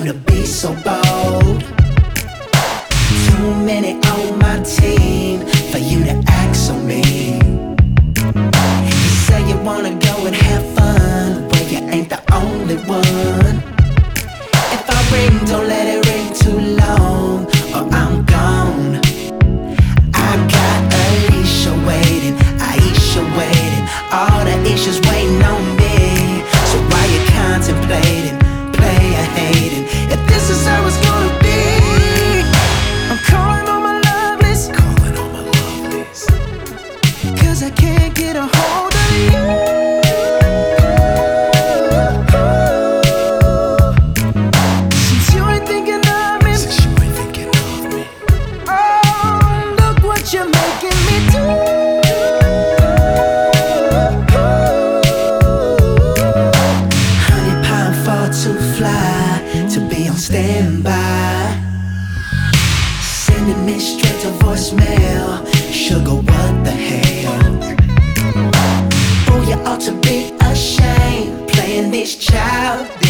to be so bold. Too many on my team for you to act so mean. You say you wanna go and have fun, well you ain't the only one. If I ring, don't let it ring too long, or I'm gone. I got Alicia waiting, Aisha waiting, all the issues waiting on me. So why you contemplating, player hating, if this is how it's gonna be? I'm calling on my love list, calling on my love list, 'cause I can't get a hold of you. Since you ain't thinking of me, oh, look what you're making me do. Honey pie and fall too fly to be on standby. Sending me straight to voicemail. Sugar, what the hell? Oh, you ought to be ashamed, playing this child.